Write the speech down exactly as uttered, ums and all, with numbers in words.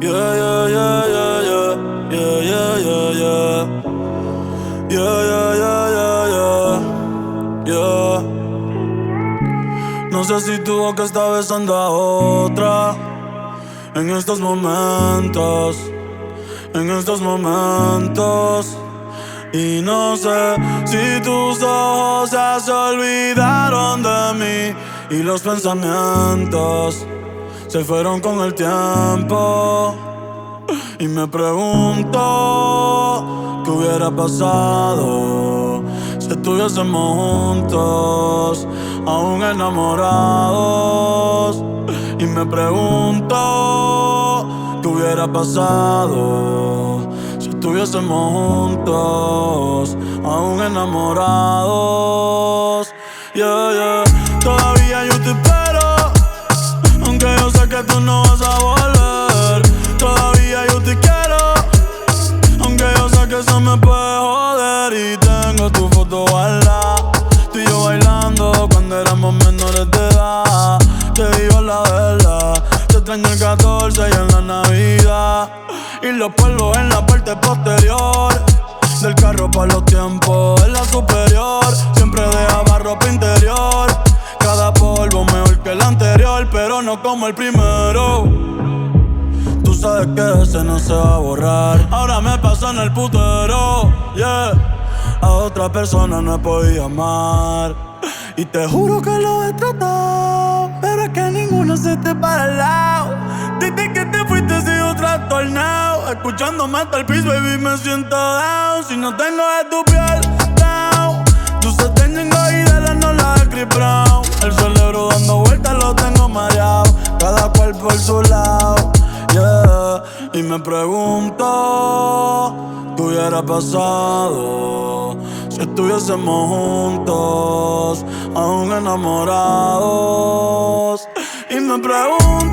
Yeah, yeah, yeah, yeah, yeah. Yeah, yeah, yeah, yeah. Yeah, yeah, yeah, yeah, yeah. Yeah. No sé si tu boca está besando a otra en estos momentos, en estos momentos. Y no sé si tus ojos ya se olvidaron de mí y los pensamientos se fueron con el tiempo. Y me pregunto qué hubiera pasado si estuviésemos juntos, aún enamorados. Y me pregunto qué hubiera pasado si estuviésemos juntos, aún enamorados. Yeah, yeah. Todavía yo te espero, aunque yo sé que tú no vas a volver. Todavía yo te quiero, aunque yo sé que eso me puede joder. Y tengo tu foto guardada, tú y yo bailando cuando éramos menores de edad. Te digo la verdad, te extraño el catorce y en la Navidad. Y los polvos en la parte posterior del carro pa' los tiempos en la superior. Siempre dejaba ropa interior, cada polvo mejor que el anterior, pero no como el primero. Tú sabes que ese no se va a borrar. Ahora me paso en el putero, yeah. A otra persona no he podido amar, y te juro que lo he tratado, pero es que ninguno se te para al lado. Desde que te fuiste sigo trastornado, escuchándome hasta el piso, baby, me siento down. Si no tengo de tu piel, down. Tú se tengo y de la no la de Chris Brown. El cerebro dando vueltas lo tengo mareado, cada cual por su lado, yeah. Y me pregunto qué hubiera pasado si estuviésemos juntos, aún enamorados. Y me pregunto